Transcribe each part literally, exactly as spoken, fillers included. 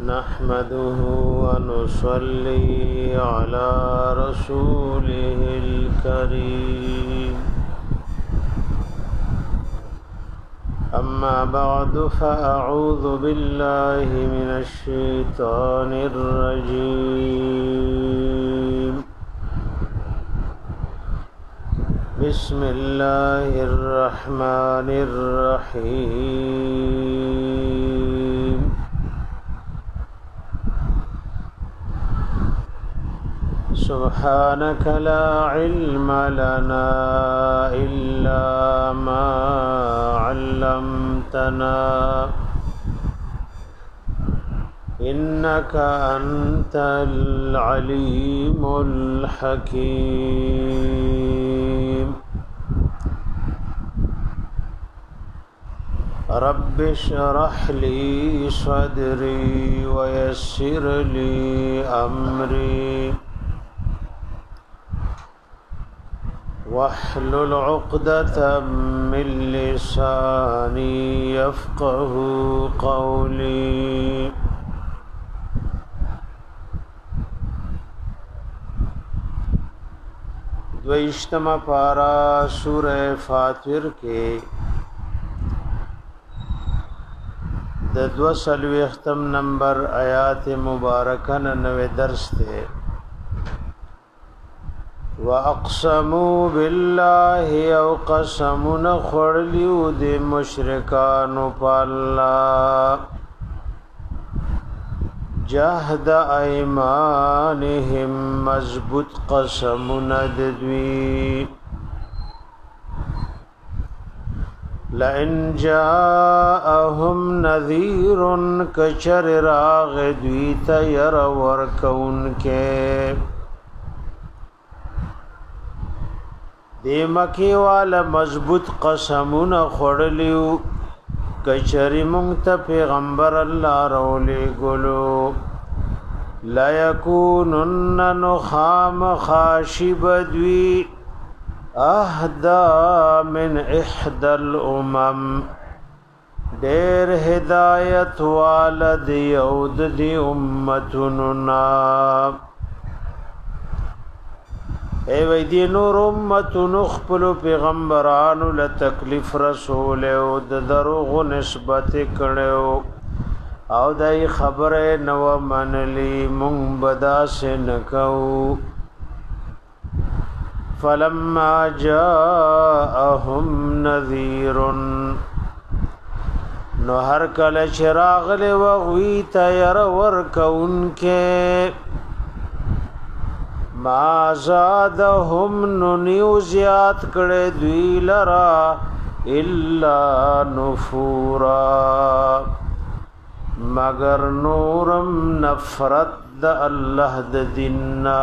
نحمده ونصلي على رسوله الكريم أما بعد فأعوذ بالله من الشيطان الرجيم بسم الله الرحمن الرحيم سبحانك لا علم لنا إلا ما علمتنا إنك أنت العليم الحكيم رب اشرح لي صدري ويسر لي أمري واحلل عقدة من لساني يفقه قولي دویشتما پارا سورہ فاطر کے د دو سلویختم نمبر آیات مبارکن نوے درس تے وَأَقْسَمُوا بِاللَّهِ او قسمون خورلیو دی مشرکانو پاللہ جہد ایمانهم مضبوط قسمون ددوی لئن جاءهم نذیر کچر راغ دویت یر ورکون کے دی مکی والا مضبوط قسمون خوڑلیو کچری منگتا پیغمبر اللہ رولی گلو لا یکونن نخام خاشب دوی اہدا من احد الامم دیر ہدایت والد یود دی امتننا اے وی دی نور امتنو خپلو پیغمبرانو لتکلیف رسول او د دروغ نسبت کړو او دای خبره نو منلی مونږ بدا سن کو فلما جاءهم نذیر نو هر کله چراغ له وغوی تیر ور کون کې ما زادهم ننیو زیاد کړه دوی لرا الا نفورا مگر نورم نفرت د الله د دیننا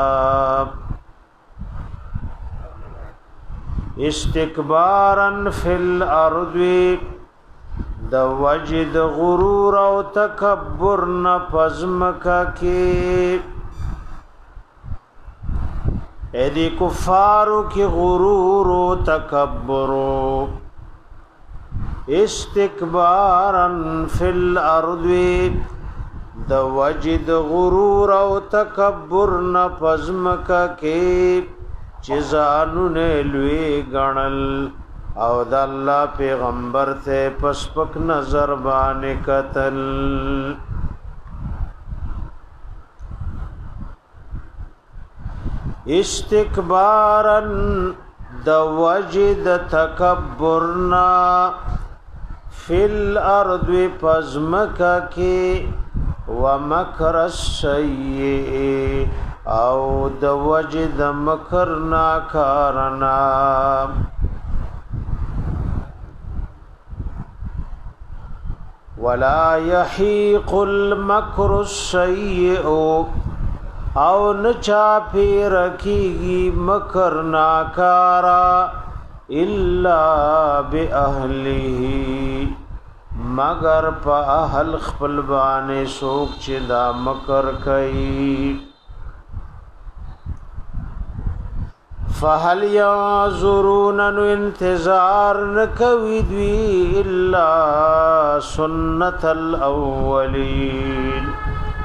استکبارا فی الارض د وجد غرور او تکبر نه پزمکا کی ایدی کفارو کی غرور و تکبرو استکبارا فی الارض د وجد غرور و تکبر نپزمکا کی چیزانو نیلوی گنل او د اللہ پیغمبر تے پسپک نظر بانے قتل استکبارا د وجد تکبرنا فی الارض پزمکا کی ومکر السیئ او د وجد مکرنا کارنا ولا یحیق المکر السیئ او نچا پی رکیگی مکر ناکارا الا بی اہلی مگر پا اہل خپل بانے سوک چی دا مکر کئی فهل ينظرون انتظار نکوی دوی الا سنت الاولین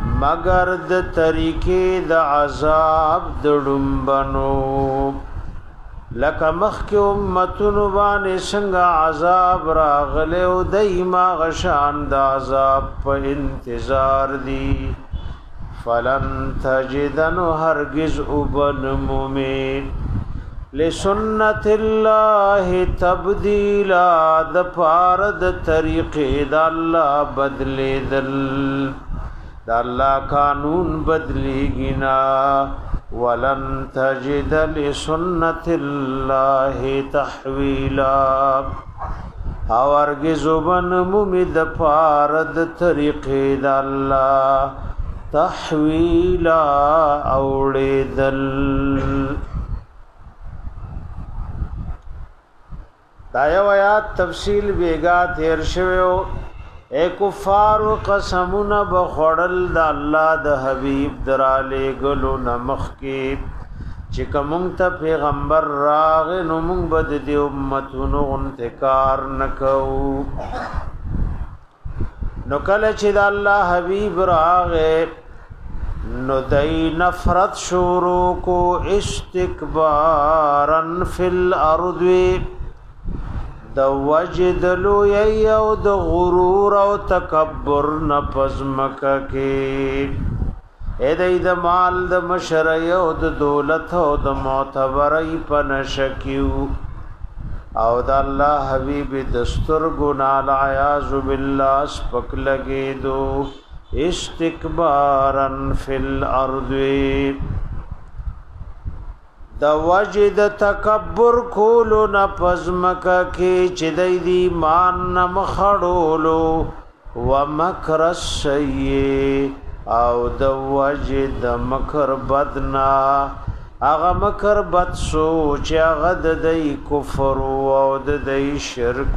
مگر د طریقې د عذاب د ډمبنو لکه مخکې امتونو باندې څنګه عذاب راغلی او دایما غشان د عذاب په انتظار دي فلن تجدن هرگز ابن مومن لسنت الله تبدیلا د پارد طریقې د الله بدلې دل د الله قانون بدلیږي نا ولن تجد لسنت الله تحویلا او هرگز ابن مومن د پارد طریقې د الله تحویلا اوړېدل دا یو آیات تفصیل بیگا تیر شویو اے کفار قسمونه بخړل د الله د حبیب دراله ګلو نمخ کې چې کوم ته پیغمبر راغ نو موږ بد دي امتونو انتکار نکو نو کله چې د الله حبیب راغ نو دای نفرت شروع کو استکبارن فی الارض د وجدلو یو د غرور او تکبر نفزمک کې اې د مال د مشرع او د دولت او د معتبرای پنشکیو او د الله حبیب دستور ګنا العیاذ بالله سپک لګې دو استکبارن فی الارض د وجد تکبر کولو نه پزمکه کې چې د دې مان نم خړولو ومکر السیئ او د وجد مکر بدنا هغه مکر بد سوچ هغه د دې کفر او د دې شرک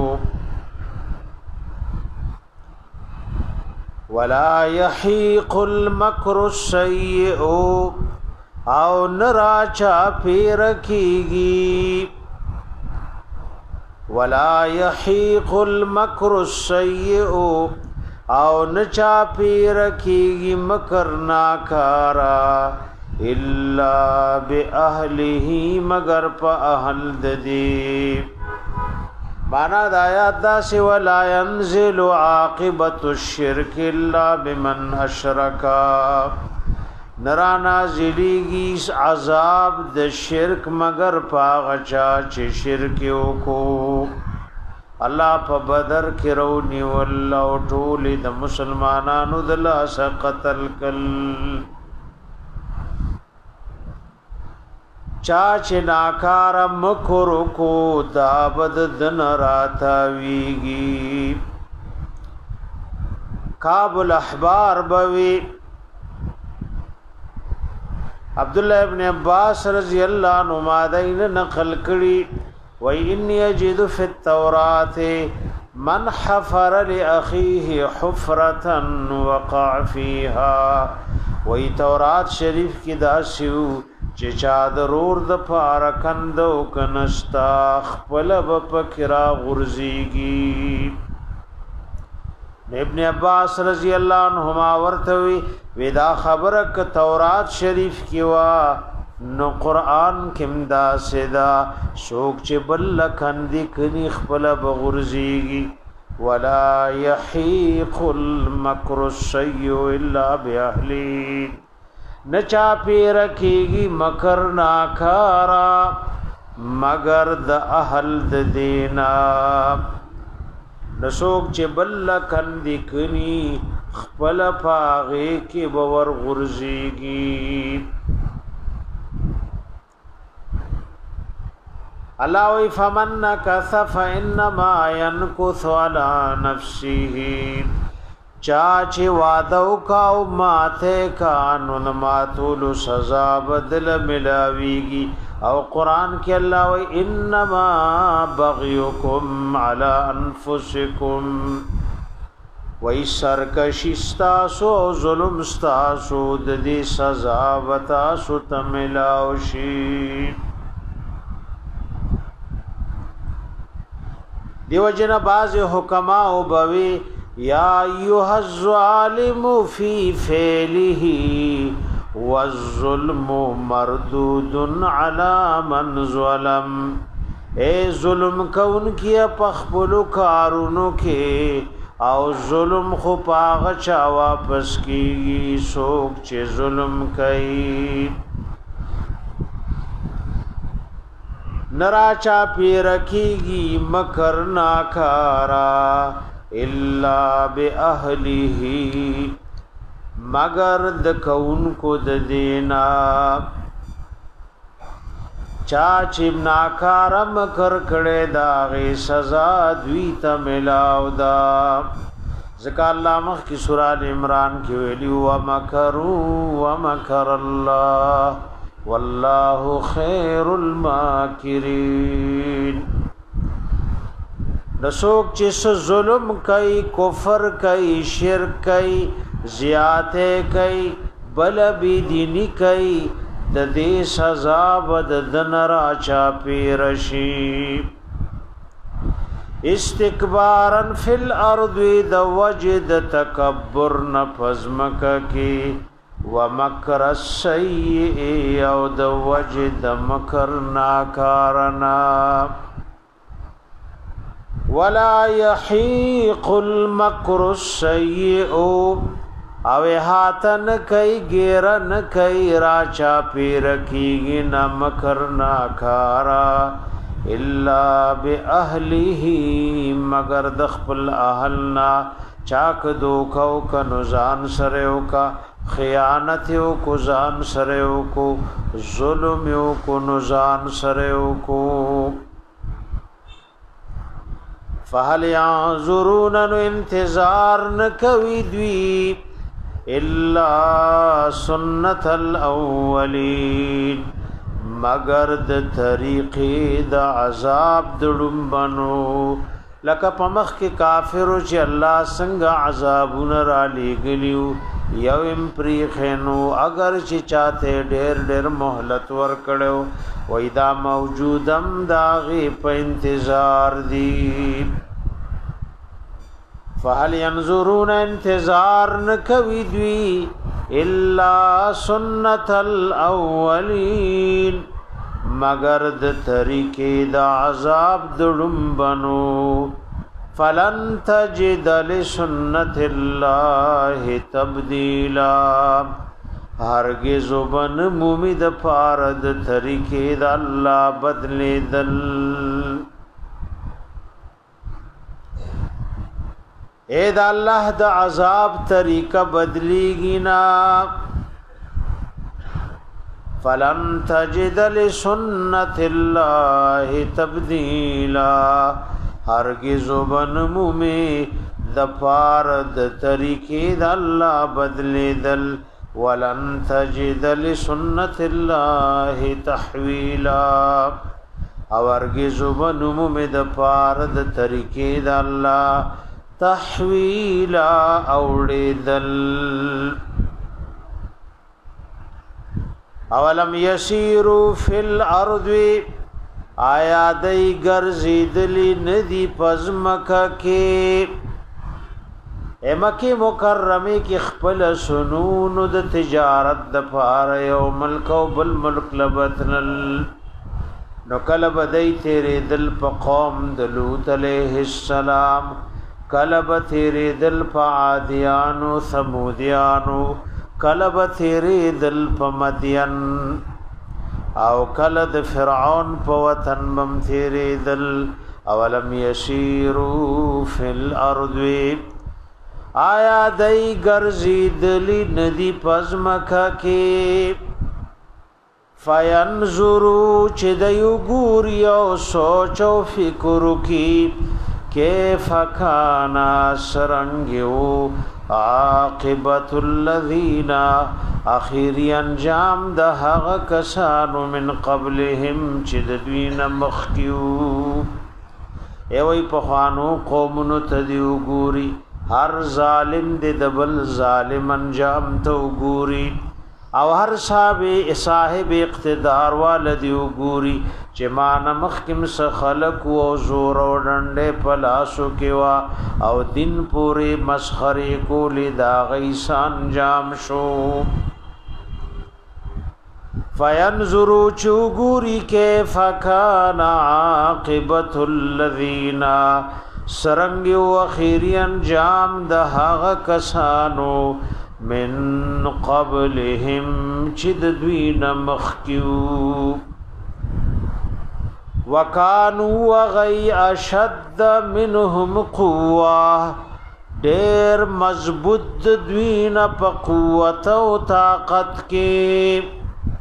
ولا يحيق المكر السيئ او نرا چا پیر کیگی ولا يحيق المكر السيئ او نچا پیر کیگی مکر ناکارا الا باهله مگر په اهل ددی معنا د آیات دا سی ولا ينزل عاقبت الشرك الا بمن اشرك نرانا زلیگی عذاب د شرک مگر پاغچا چې شرک کو الله په بدر کې رونی والله ټول د مسلمانانو د لاس قتل کل چا چې ناکار مکر کو دابد دن راتاویږي کابل احبار بوي عبداللہ ابن عباس رضی اللہ عنہ مادین نقل کری وی انی اجد فی التورات من حفر لأخیه حفرتا وقع فیها وی تورات شریف کی داسیو چه چادرور د پارکندو کنستا خپلب پکرا غرزیگی ابن عباس رضی اللہ عنہما ورتوی ودا خبره ک تورات شریف کی وا نو قران کیم دا سدا شوک چې بل کندی کني خپل بغرزیږي ولا يحيق المكر السيء الا باهله نچا پیر کیږي مکر ناکارا مگر د اهل د دینا نسوک چې بل کندی کني خپل پاغه کې باور غرزيږي الله وی فمن کثف انما ينكث على نفسه چا چې وعده وکاو ماته قانون ماتول سزا بدل ملاويږي او قران کې الله وی انما بغيكم على انفسكم وی سرکشی ستاسو ظلم ستاسو د دې سزا وتا سو تملاوشي دیو جن باز حکما او بوي یا ایها الظالم فی فعله والظلم مردود علی من ظلم اے ظلم کون کیا پخپلو کارونو کے او ظلم خو پاغ چا واپس کیږي سوک چې ظلم کوي نرا چا پیر کیږي مکر ناکارا الا باهله مگر د کون کو د دینا چا چې ناکارم کر کړه دا غي سزا دوی ته ملاو دا ذکر الله مخ کی سورہ عمران کې ویلی و مکروا ومکر الله والله خیر الماکرین نسوک چې ظلم کوي کفر کوي شرک کوي زیاته کوي بل بی دینی کوي د دې سزا بد دنرا چا پیرشی استکبارن فی الارض د وجد تکبر نفزمک کی ومکر السیئ او د وجد مکر ناکارنا ولا یحیق المکر السیئ او هاتن کئی گیرن کئی راچا پیر کیگی نمکر ناکارا الا بی اہلیہی مگر دخپل اہلنا چاک دوکو کا نزان سریو کا خیانتیو کو زان سریو کو ظلمیو کو نزان سریو کو فہل یعذرون انتظار نکوی دوی الا سنت الاولین مگر د طریقې د عذاب دړمبنو لکه پمخ کې کافرو چې الله څنګه عذابونه را لېګلیو یو ام پریخنو اگر چې چاته ډېر ډېر مهلت ور کړو وای دا موجودم داغه په انتظار دی فهل ينظرون انتظار نکوي دوی الا سنت الاولین مگر د طریقې د عذاب دړمبنو فلن تجد لسنت الله تبدیلا هرگز وبن مومد فارد طریقې د الله بدلې دل اے دا اللہ دا عذاب طریقہ بدلیگی نا فلن تجد لسنت اللہ تبدیلا ہرگز بنمو میں دپارد طریقے دا اللہ بدلی دل ولن تجد لسنت اللہ تحویلا ہرگز بنمو میں دپارد طریقے دا اللہ تحویلا اوڑیدل اولم یسیرو فی الارض آیا دی گرزیدلی ندی پزمکا کے اے مکی مکرمی کی خپل سنون د تجارت د پار یو ملک و بل ملک لبتنل نو کلب دی تیرے دل پا قوم دلوت علیہ السلام کلب تیرے دل پا عادیانو ثمودیانو کلب تیرے دل پا مدین او کلد فرعون پا وطن بم تیرے دل اولم یسیرو فی الارض آیا دای گرزی دلی ندی پزمکا کے فینظرو چه دیو گوریو سوچو فکرو کی کیف کانا سرنگیو عاقبت الذین اخیری انجام ده هغه کسانو من قبلهم چې د دوی نه مخکیو ایوی پخوانو قومونو ته دی وګوري هر ظالم د دبل ظالم انجام ته وګوري او هر صاحب صاحب اقتدار والدی وګوري چې ما نمخکم س خلق او زور او ډنډه پلاسو کېوا او دین پوری مسخري کولی دا غیسان جام شو فینظروا چوغوری کیف کان عاقبت الذین سرنگ و اخیری انجام د هغه کسانو من قبلهم چد دوین مخکیو وکانو غی اشد منهم قوه ډیر مضبوط دوین په قوت او طاقت کې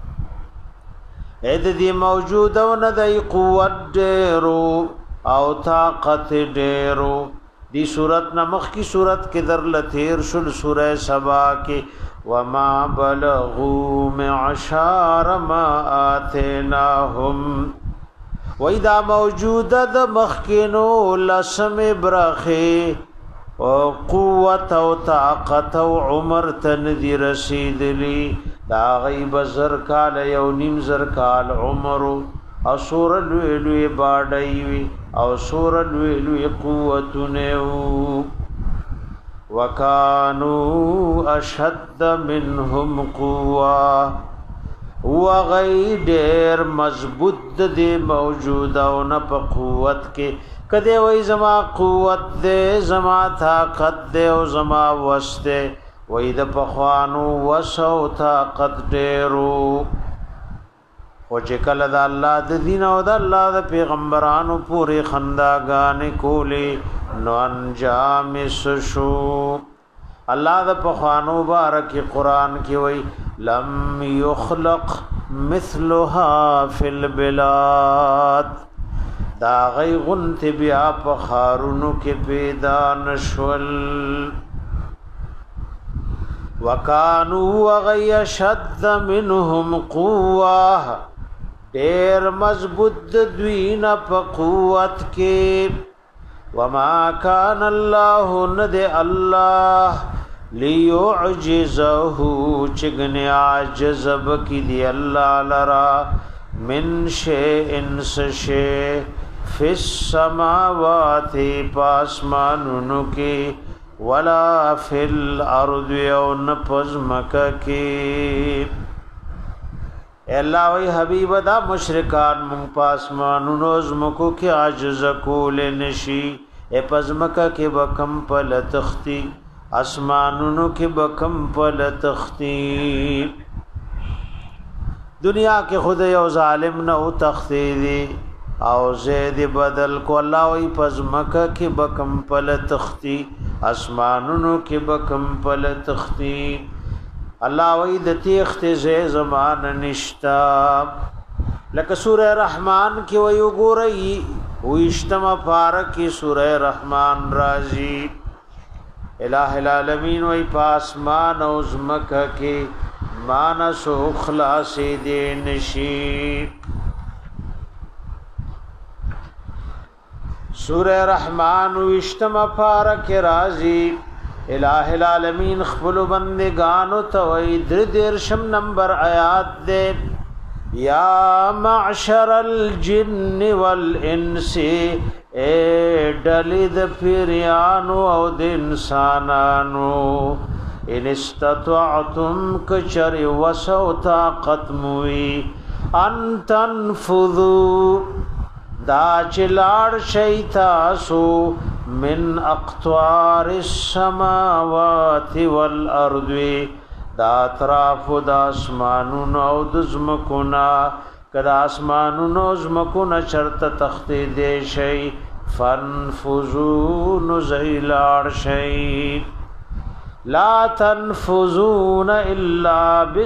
اې دې موجوده نه د قوت ډیرو او طاقت ډیرو دی صورت نمخ کی صورت کے در لتیر شل سورہ سبا کے وما بلغوا معشار ما آتیناہم وَإِذَا موجودت مخکنو لسم برخی او قوت او طاقت او عمر تندی رسید لی دا غیب زرکال یو نیم زرکال عمرو او سور لوی لوی باڑیوی او سور لوی لوی قوتنیو وکانو اشد منهم قوة وغی دیر مضبوط دی موجود او نپ قوت کے کدے وی زما قوت دے زما طاقت دے او زما وس دے وی د پخوانو وس او طاقت دیرو او چې کله د الله د دین او د الله د پیغمبرانو پوری خنداګانې کولې نو انجام شو الله د پخوانو بارک قرآن کې وای لم یخلق مثلها فی البلاد دا غی غنت بیا په خارونو کې پیدا نشول وکانو غی شد منهم قوه دیر مضبوط دوین پا قوت کے وما کان اللہ ند اللہ لیعجزہو چگن عجزب کی دی اللہ لرا من شیئن سشے فی السماوات پاسمانونو کے ولا فی الارض یون پزمکا کے اللہ وی حبیب دا مشرکان مون پاسمانونو زمکو کی عجز کول نشی اے پزمکا کی بکم پل تختی اسمانونو کی بکم پل تختی دنیا کے خود یو ظالم نو تختی دی او زید بدل کو اللہ وی پزمکا کی بکم پل تختی اسمانونو کی بکم پل تختی اللہ وی د تیخت زی زمان نشتا لکه سورہ رحمان کی وی وګورئ ویشتم پارکی سورہ رحمان رازی الہ العالمین وی پاسمان او زمکہ کی مانس و خلاص دے نشی سورہ رحمان ویشتم پارک رازی الہ العالمین خپل بندگانو توئی در درشم نمبر آیات دے یا معشر الجن والانس اے ڈلد پیریانو او د انسانانو ان استطعتم کچر وسو طاقت موی ان تنفذو دا چلاړ شیتاسو من اقطار السماوات والارض دا اطراف دا اسمانونو او دزمکونا کدا اسمانونو زمکونا چرت تخت دے شی فانفذون زیلار شی لا تنفذون الا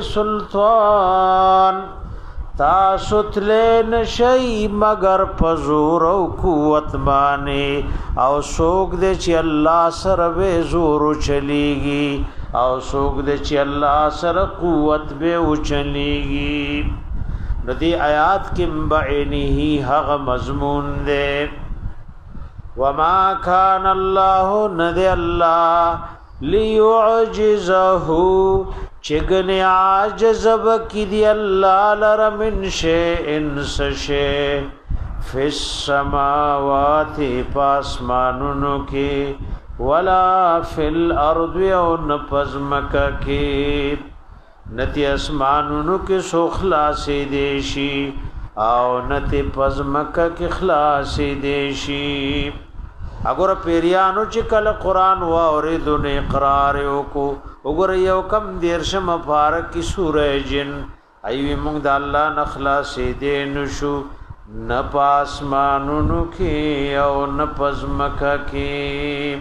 بسلطان تاسو تلین شئی مگر پزور او قوت بانے او سوک دے چی اللہ سر بے زورو چلیگی او سوک دے چی اللہ سر قوت بے چلیگی ندی آیات کم بعینی ہی حق مضمون دے وما کان اللہ ندی اللہ لیعجزہو چگن عاجز بکی دی اللہ لر من شیئن سشے فی السماوات پاسمانونو کی ولا فی الارض او نپزمکا کی نتی اسمانونو کی سو خلاصی دیشی او نتی پزمکا کی خلاصی دیشی اگر پیریانو چې کله قران و اوریدو نه اقرار وکړو وګور یو کم دیرشم فارق کی سوره جن ایوی موږ د الله نخلاصې دې نشو نه پاسمانونو کې او نه پزمکا کې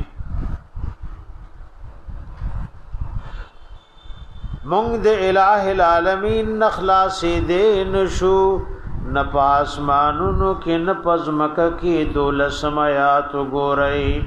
موږ د الٰه العالمین نخلاصې دې نشو نه پاسمانونو کې نه پزمکا کې دولسم آیات وګورئ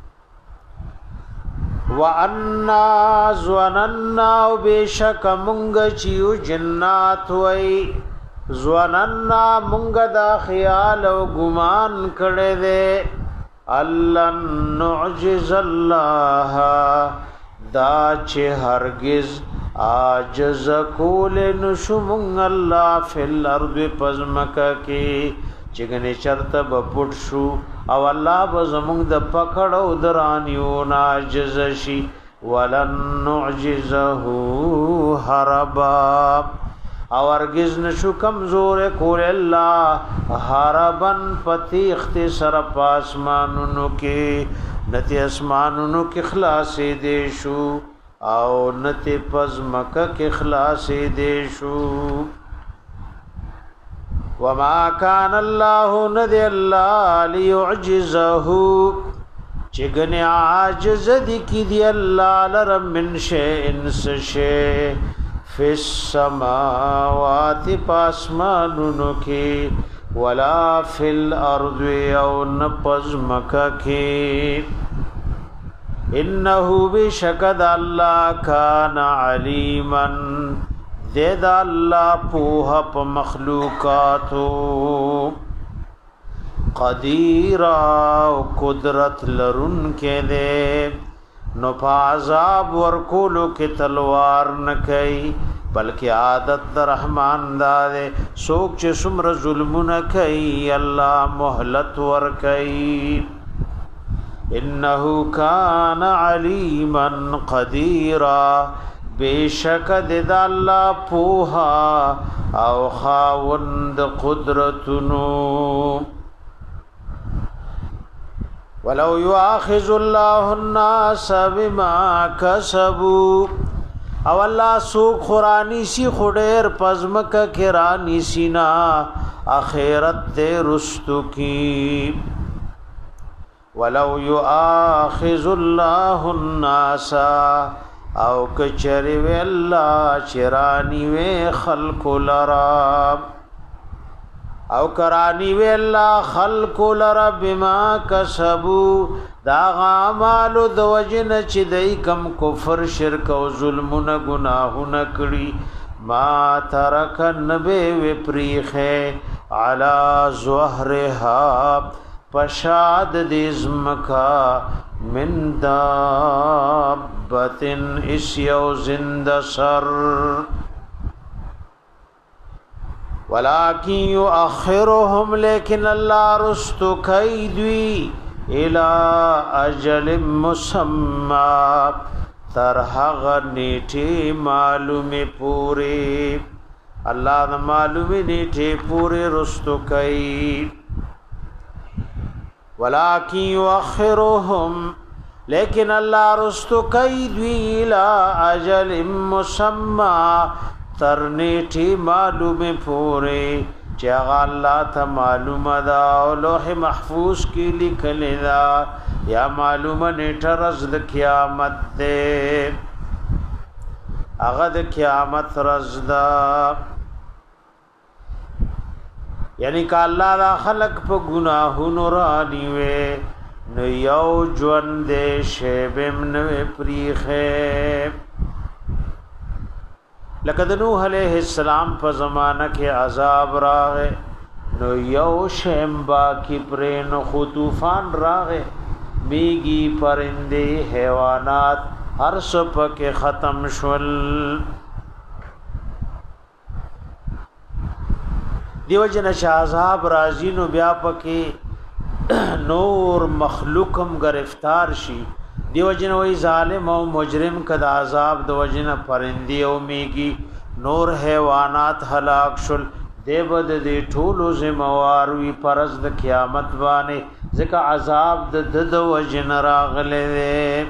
وَأَنَّا زُوَنَنَّا بِشَكَ مُنْغَ چِيو جنات وَي زُوَنَنَّا مُنْغ دا خیال و گمان کڑے دے اللَّن نُعْجِزَ اللَّهَ دا چه هرگز آجز کول نشو منگ اللہ فی الارض پزمکا کی چگنی چرت بپٹ شو او اللہ بزمونگ د پکڑ او درانیو ناجز شی ولن نعجزہو حربا او ارگز نشو کمزور کول اللہ حربن پتی اختصر پاسمانونو کی نتی اسمانونو کی خلاصی دیشو او نتی پزمکا کی خلاصی دیشو وما كان الله ندي الله ليعجزه چگن عاجز دی کی دی اللہ لرم من شیئن سشے فی السماوات پاسمانونو کی ولا فی الارض او نپزمکا کی انہو بشکد اللہ کان علیما دید اللہ پوها پا مخلوقاتو قدیرا و قدرت لرن کے دے نو پا عذاب ورکولو کی تلوار نکئی بلکہ عادت در رحمان دادے سوک چے سمر ظلم نکئی اللہ محلت ورکئی انہو کان علیما قدیرا بیشک د الله پوها او خاوند قدرتونو ولو يؤاخذ الله الناس بما كسبوا او الله سو قرانی سی خډیر پزمک کرانی سینا اخرت دې رستو کی ولو يؤاخذ الله الناس او کچری وی اللہ چرانی وی خلق لرا او کرانی وی اللہ خلق لرا بما کسبو دا غامالو دوجن چی دی کم کفر شرک و ظلمون گناہون کری ما ترک نبی وی پریخے علا زہرها پشاد دیزمکا من دابتن اسیو زند سر ولیکن یؤخرهم لیکن اللہ رستو کیدوی الى اجل مسمى ترحغ نیٹی معلوم پوری اللہ معلوم نیٹی پوری رستو کید ولکن یؤخرهم لیکن اللہ رستو کیدوی الى اجل مسمى ترنیٹی معلوم پورے چاگا اللہ تا معلوم دا او لوح محفوظ کی لکھل دا یا معلوم نیٹا رزد قیامت دے اغد قیامت رزدہ یعنی کہ اللہ دا خلق پا گناہو نورانیوے نو یو جون دے شیبم نوے پریخے لقد نوح علیہ السلام پا زمانہ کے عذاب راغے نو یو شیم باکی پرین خطوفان راغے میگی پرندے حیوانات هر سپک ختم شول. دیو جن شاہزاب راضی نو بیا پکې نور مخلوقم گرفتار شي. دیو جن وی ظالم او مجرم کدا عذاب د وجنه پرندی او میگی نور حیوانات هلاک شل. دیو د دې ټولو زموار وی پرز د قیامت باندې ځکه عذاب د د وجنه راغله.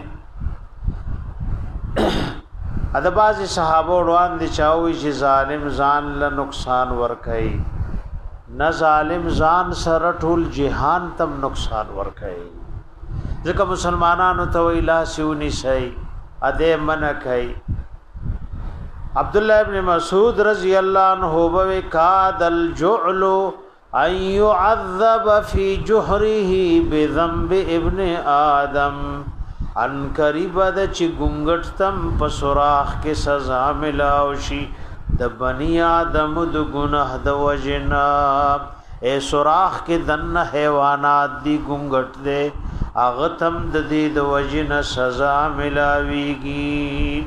ادباز صحابه روان دي چاوي چې ظالم ځان له نقصان ور کوي، نه ظالم ځان سره ټول جهان تم نقصان ور کوي. ځکه مسلمانانو ته ویلا سونی سي اده من کوي. عبد الله ابن مسعود رضی الله عنه وبو کاد الجعل ان يعذب في جحره بذنب ابن آدم. ان قریب د چ ګنګټ تم په سوراخ کې سزا ملاو شي د بنی آدم د ګناه د وجنا. اے سوراخ کې دن حیوانات دی ګنګټ دے اغه تم د دې د وجنا سزا ملاويږي.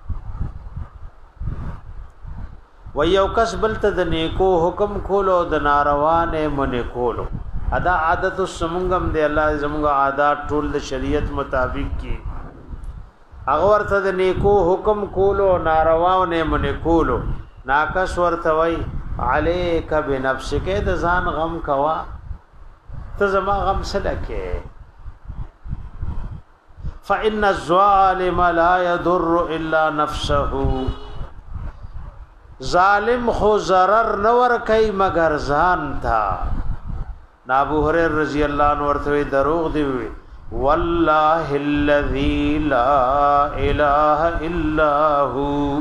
و یو کس بلته د نیکو حکم کولو د ناروانه من کولو ادا عادت السمنگم دی. الله زمونږ عادت ټول د شریعت مطابق کی. هغه ورته د نیکو حکم کولو نارواو نه من کولو ناکس ورته وای علیک بنفسک د ځان غم کوا ته زما غم سلکه. فإن الظالم لا يضر الا نفسه. ظالم خو ضرر نور کوي مگر ځان تا. ابو هريره رضی الله عنه ورته دروغ دی وی والله الذي لا اله الا هو.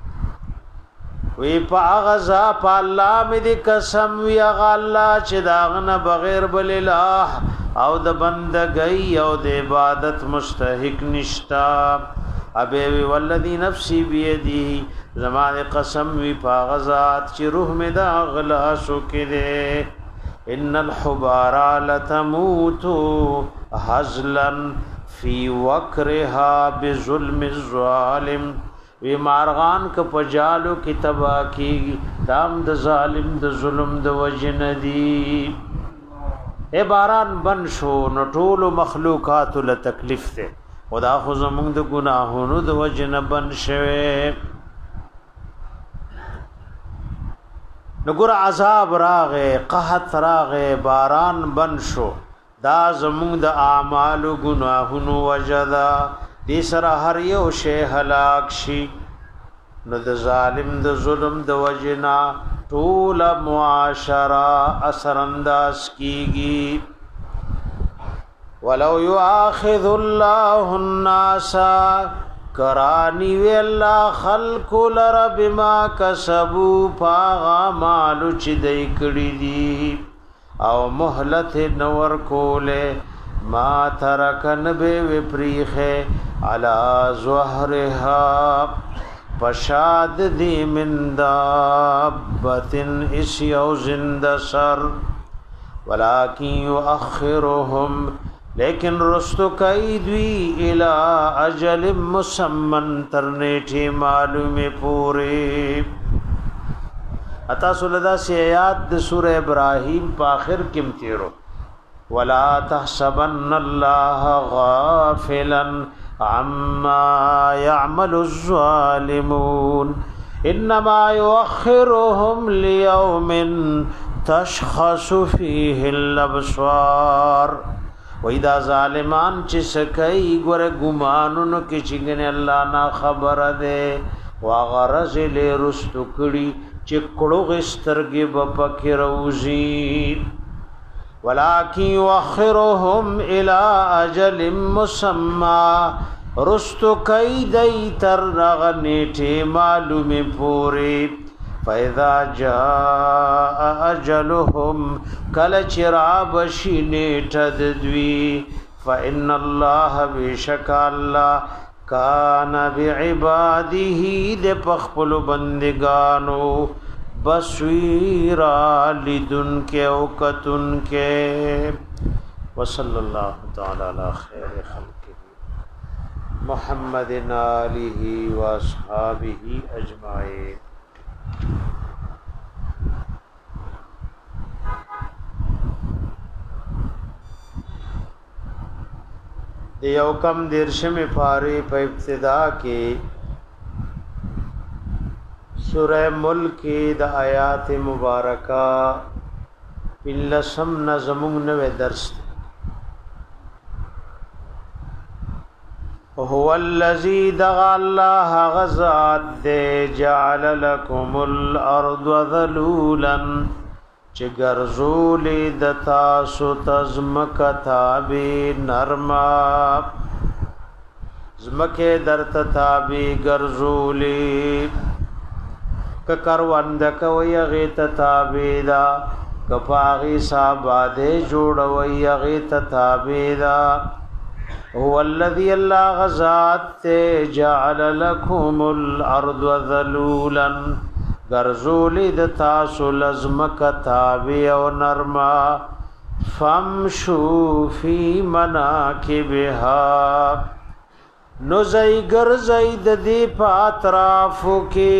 وی پاغزا پالا می دی قسم وی الله چې داغنه بغیر بل اله او د بندګۍ او د عبادت مستحق نشتا. ابي وی والذي نفسي بيدي زمانه قسم وی پاغزات چې روح می دا غلا سو کړي. ان الحبار لتموت حزلا في وكرها بظلم الظالم. وی مارغان ک پجالو کی تبا کی دام د ظالم د ظلم د وجن دی. اے باران بن شو نټول مخلوقات له تکلیف ته خدا خو زمونږ د گناهونو د وجن بن شوه. نګور عذاب راغه قحط راغه باران بن شو دا زمونږ د اعمال گناهونو وجدا. دې سره هر یو شی هلاک شي نو د ظالم د ظلم د وجنا ټول معاشره اثر انداز کیږي. ولو يؤاخذ الله الناس کرانی وی الله خلق لر بما کسبوا پاغا مالو چې دای کړی دي او مهلت نور کوله ما ترکن به وپریخه علی ظهرها پشاد دی من دابتن اس یو زند سر ولکن یؤخرهم لیکن رستو کئی دوی الى اجل مسمن ترنیٹی معلوم پورے. اتا سولدا سے آیات د سورہ ابراہیم پا آخر کم تیرو ولا تحسبن اللہ غافلا عما يعمل الظالمون انما يؤخرهم ليوم تشخص فيه الابصار. وېدا ظالمان چې سکای ګره ګمانونو کې چې الله نا خبر ده واغرز له رستو کړي چې کړو غسترګې بپکې روزي. ولکن يؤخرهم الى اجل مسمى رستو کای دای تر رغنیټه معلومه پوری. فاذا جاء اجلهم کل چراب شینه تدوی فان الله بشک الله کان بعباده د پخپل بندگانو بصیرا لدن کے اوقتن کے. وصلی اللہ تعالی علی خیر خلق. محمد آله واصحابه اجمعین. یو کم درشم پاری په ابتدا کې سورہ ملک د آیات مبارکہ پلسم نظمون نوے درس. هو الذی دغا اللہ غزات دے جعل لکم الارض ذلولا چه گرزولی دتا سوتا زمکا تابی نرما زمکے درت تابی گرزولی ککروندک ویغیت تابی دا کپاغی سابادے جوڑ ویغیت تابی دا. هو الذی اللہ غزات جعل لکم الارض ذلولا گرزولی د تاسو لزمک تابع او نرما فمشو فی مناکبها نزئی گرزئی د دی پاترافو کی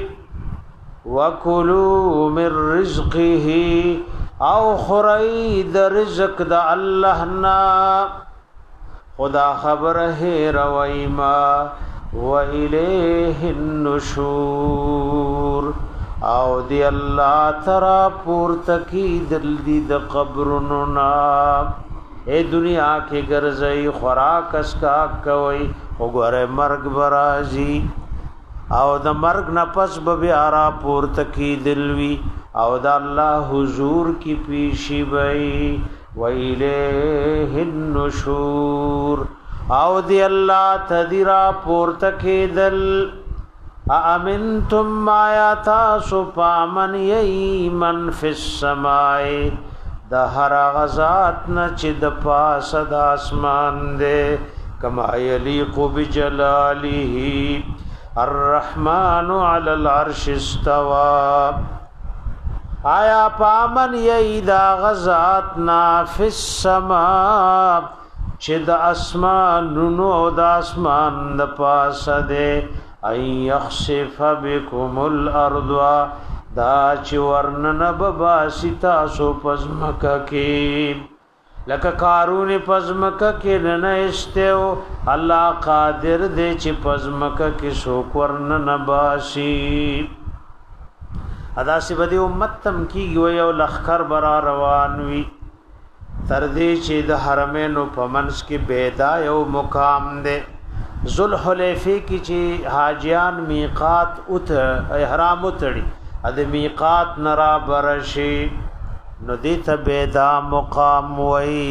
وکلو من رزقه او خری د رزق د الله نا خدا خبر ہے رویما وَإِلَيْهِ النُّشُورُ او دی اللہ ترا پورتکی دل دی د قبرننا. اے دنیا کے گرزئی خوراک اسکا کوئی وګوره مرگ برازی او د مرگ نفس بیارا پورتکی دلوی او د اللہ حضور کی پیشی بئی وَإِلَيْهِ النُّشُورُ او دی اللہ تدیرا پورتکی دل. اامنتم آیاتا سپامن یئی من فی السمائی دا ہر غزات نچد پاس دا اسمان دے کما یلیق بجلالی الرحمن علی العرش استوا. آیا پامن یئی دا غزات نا فی السمائی چه د اسمان نونو د اسمان د پاس دے ای یخسف بكم الارض دا چې ورنن بباسی تاسو پزمکه کې لکه قارون پزمکه کې نه استو الله قادر دې چې پزمکه کې سو ورنن باسی. ادا سی بدی امت تم کی یو لخر برا روان وی تردی چې د حرمینو په منځ کې بیدا یو مقام دی ذوالحلیفه کې چې حاجیان میقات اوت احرام وتړي د میقات نرا برشي نو دې ته بیدا مقام وای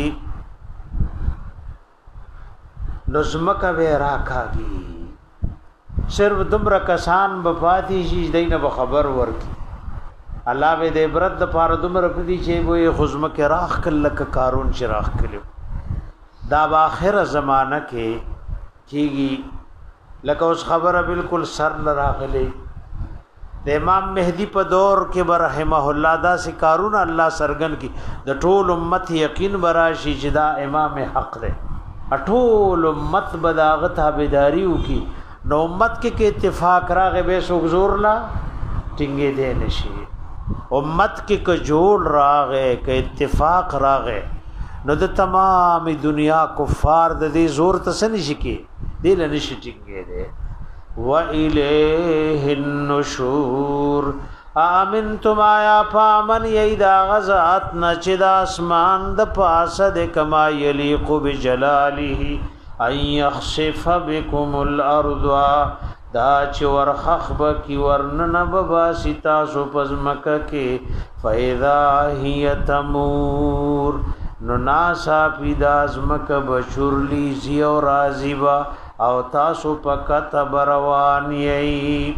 نظمک به راکاږي صرف دمر کسان بفاتی شي دینه خبر ورکی الله به د عبرت د پاره دومره پدی چې وې خزمه کې راخ کله ک کارون چراغ کړو دا باخره زمانہ کې کیږي لکه اوس خبره بالکل سر لراغلي د امام مهدی په دور کې برحمه الله دا سي کارون الله سرګن کی د ټول امت یقین براشي چې دا امام حق دی ټول امت بداغه تابعداریو کی نو امت کې کې اتفاق راغې به سوګزور لا ټینګې دې نشي امت کې ک جوړ راغې ک اتفاق راغې نو د تمام دنیا کفار د دې زور ته سنشي کې دې لنشي ټینګې دې و الیه النشور. امنتم آیا پامن ییدا غزات نچد اسمان د پاسه د کما یلیق بجلاله ان یخسف بكم الارض دا چې ورخخب کی ورنن ببا ستا سو پزمکه کې فاذا هی تمور نو ناسا پیدا زمکه بشورلی زیو رازیبا او تاسو پکت بروان یی.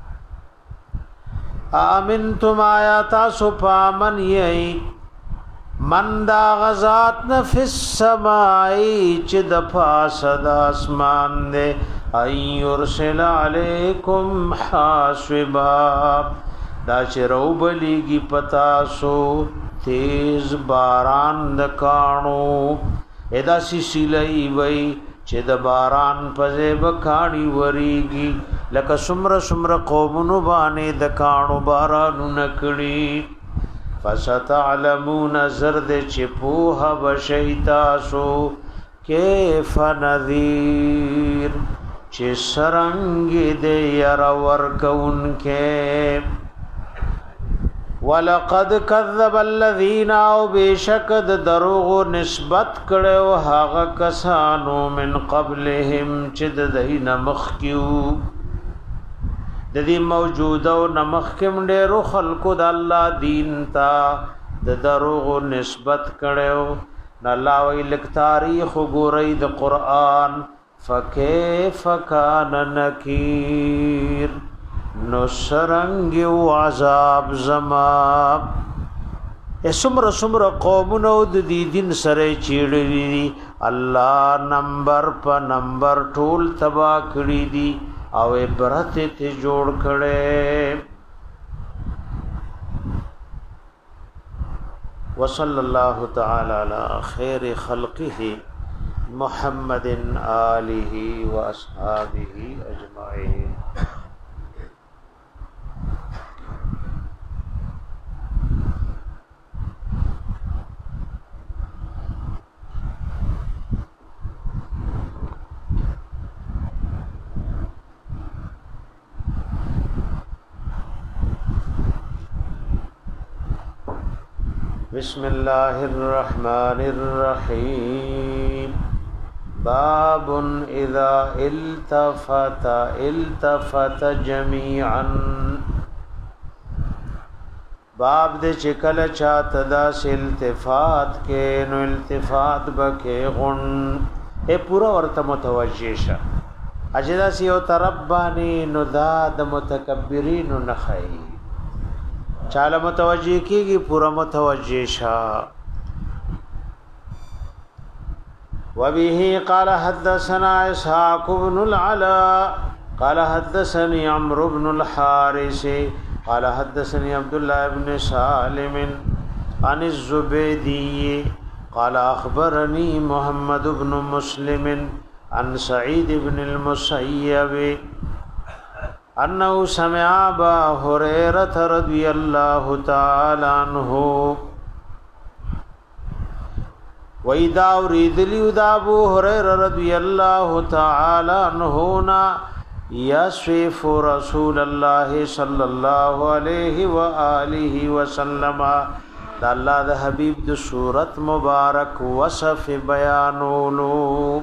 آمنتم آیا تاسو پامن یی من دا غزات نفس السمائی چه د پاس د اسمان دے ایرسل علیکم حاسبا دا چې روبلیږي پتاسو تیز باران د کانو ادا سی سیلای وای چې د باران په زیب کاڼي وریږي لکه سمره سمره قومونو باندې د کاڼو بارانو نکړي فستعلمون زرد چې پوها بشي تاسو کیف نذیر چې سرنګ دې ير ورکون کې ولقد كذب الذين او بشکد دروغ نسبت کړو هغه کسانو من قبلهم چې د دین مخکیو د دې موجوده او نمخکم ډېرو خلقو د الله دین تا د دروغ نسبت کړو نه الله وی لک تاریخ ګورې د قران فكيف كان نكير نو سرنگ و عذاب زما اسمر سمر قومونو د دې دین سره چیړلی الله نمبر په نمبر ټول تبا کړی دي او عبرت ته جوړ کړي وصلی الله تعالی علی خیر خلقه محمد آله واصحابه اجمعین بسم الله الرحمن الرحيم باب اذا التفت التفت جميعا باب دې چې کله چاته دا التفات کې نو التفات بکې غن اے پورا ورته متوجه شه اجدا سی او تربانی نو دا د متکبرین نه خی چاله متوجه کیږي پورا متوجه شا وبه قال حدثنا اسحاق بن العلاء قال حدثني عمرو بن الحارث قال حدثني عبد الله بن سالم عن الزبيدي قال اخبرني محمد بن مسلم عن سعيد بن المسيب انه سمع ابا هريره رضي الله تعالى عنه وإذا أريد ليدا ابو هريره رضي الله تعالى عنه يصف رسول الله صلى الله عليه واله وسلم الله د حبيب د صورت مبارک وصف بیانولو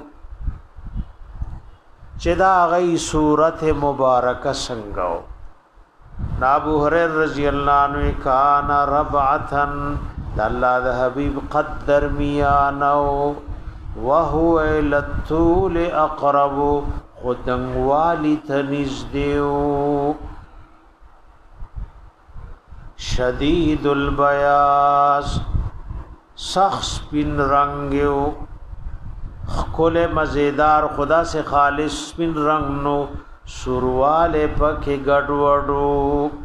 چې دا غي صورت مبارکه څنګه ابو هريره رضی الله عنه کان ربعتن الله د حبيب قدر میانو وهو للطول اقرب خدن والی تنزدیو شدید البیاض سخص بن رنگیو خکل مزیدار خدا سے خالص بن رنگ نو سروال پک گڑوڑو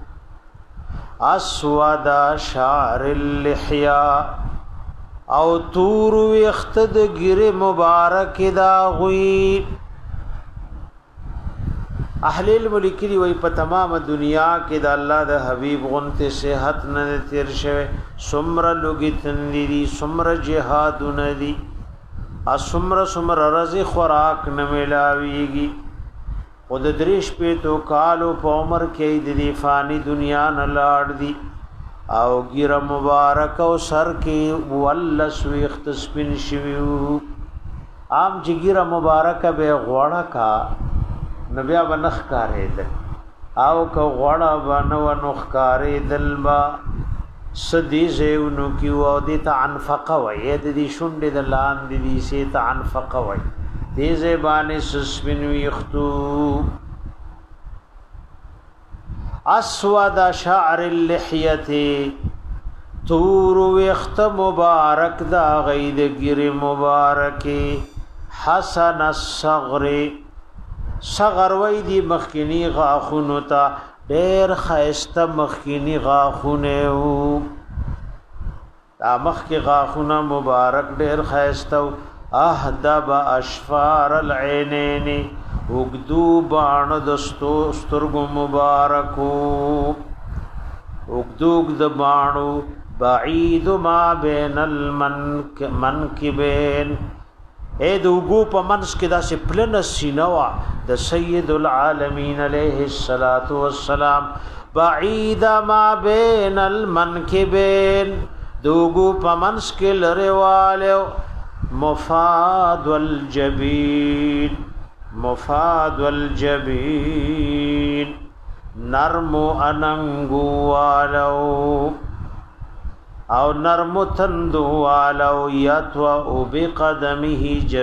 اسودا شعر اللحیا او تور وختد گر مبارک دا غوی اهل الملک دی وی په تمام دنیا کې د الله د حبیب غنته صحت نه تیر شوه سمر لوګی تندری سمر جهاد ندی اسمر سمر رزق خوراک نه ملاویږي او د دریش په تو کالو په عمر کې د دی فانی دنیا نه لاړ دی او ګیر مبارک او سر کې ولس وخت سپین شویو عام جګیره مبارک به غوړه کا نبیا بنخ کارې دل او کو غوړه بنو نخ کارې دل با سدي زيونو کیو او د تعنفقه وې د دې شونډې د لاندې دي سي تعنفقه وې دې زبانه سسبن ويختو اسود شعر اللحيه تور وخت مبارک دا غید ګر مبارکي حسن الصغر صغر وې دي مخکینی غاخونو تا ډېر خاسته مخکینی غاخونه وو دا مخکی غاخونه مبارک ډېر خاسته اهدب اشفار العینین وګدو باڼ د سترګو مبارکو وګدوګ د باڼو بعید ما بین المنکبین اے دوګو په منس کې دا سه پلن سینوا د سید العالمین علیه الصلاۃ والسلام بعید ما بین المنکبین دوګو په منس کې لریوالو مفاد الجبین مفاد الجبین نرم اننگو والو او نرم تندو والو یتوأ بقدمه